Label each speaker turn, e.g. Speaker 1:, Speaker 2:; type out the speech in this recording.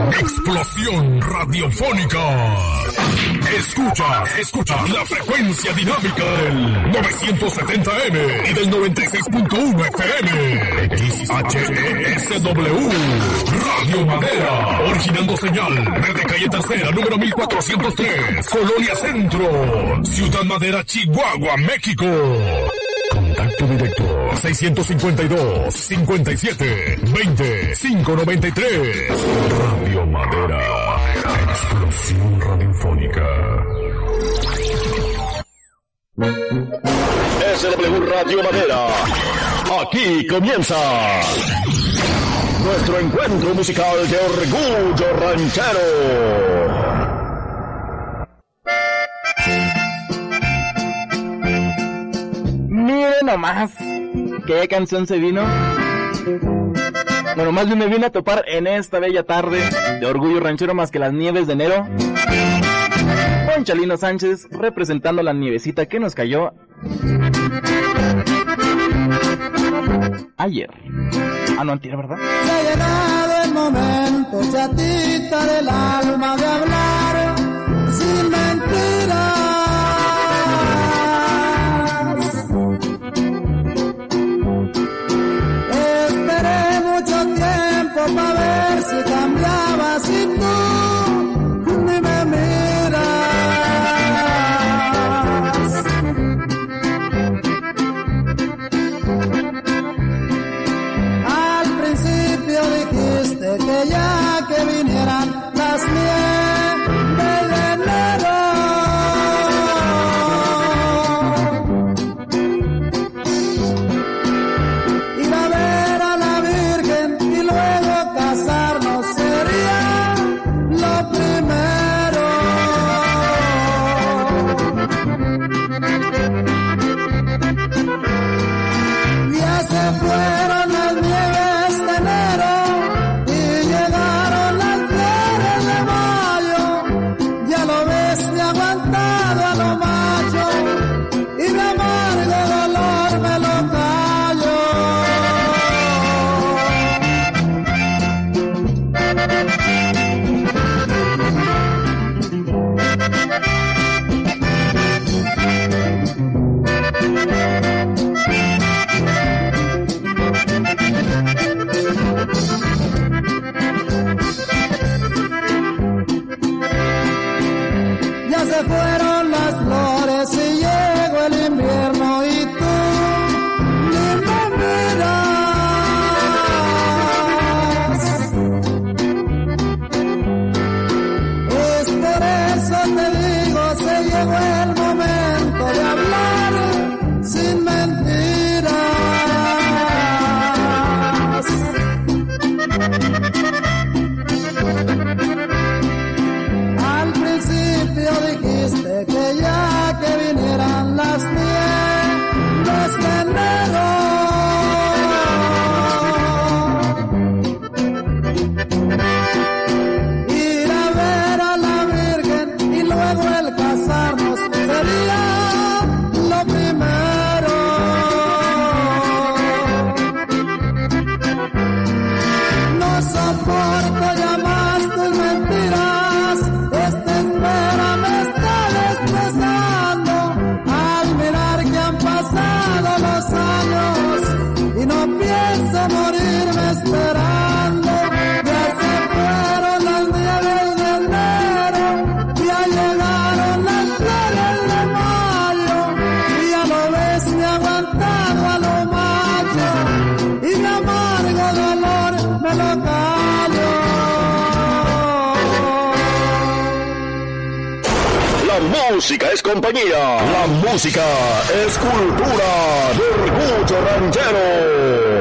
Speaker 1: Explosión radiofónica. Escuchas la frecuencia dinámica del 970M y del 96.1 FM. XHESW Radio Madera, originando señal desde calle Tercera, número 1403, Colonia Centro, Ciudad Madera, Chihuahua, México. Contacto directo 652-57-20-593. Radio Madera. Explosión radiofónica.
Speaker 2: SW Radio Madera. Aquí comienza nuestro encuentro musical de orgullo ranchero.
Speaker 3: Miren nomás, ¿qué canción se vino? Bueno, más bien me vine a topar en esta bella tarde de orgullo ranchero más que las nieves de enero. Con Chalino Sánchez representando la nievecita que nos cayó ayer. No, antier, ¿verdad?
Speaker 4: Se ha llegado el momento, chatita del alma, de hablar sin mentiras. Pa' ver si cambiaba, si tú ni me miras. Al principio dijiste que ya que vinieran las nieves de enero. Ir a ver a la Virgen y luego casarnos sería lo primero. Ya se fueron las nieves de enero y llegaron las flores de mayo. Ya lo ves, me ha aguantado a lo macho y mi amargo dolor me lo callo. Ya se fueron las flores y llegó el invierno y tú ni me miras. Es por eso te digo, se llegó el momento de hablar sin mentiras. Al principio dijiste que ya que vinieran las nieves de enero. Ir a ver a la Virgen y luego el casarnos sería lo primero. No soporto ya más tus mentiras. Esta espera me está destrozando al mirar que han pasado los años y no pienso morirme esperando. Ya se fueron las nieves de enero, ya llegaron las flores de mayo y ya lo ves, me ha aguantado a lo macho y mi amargo dolor me lo callo.
Speaker 2: La música es compañía. La música es cultura de orgullo ranchero.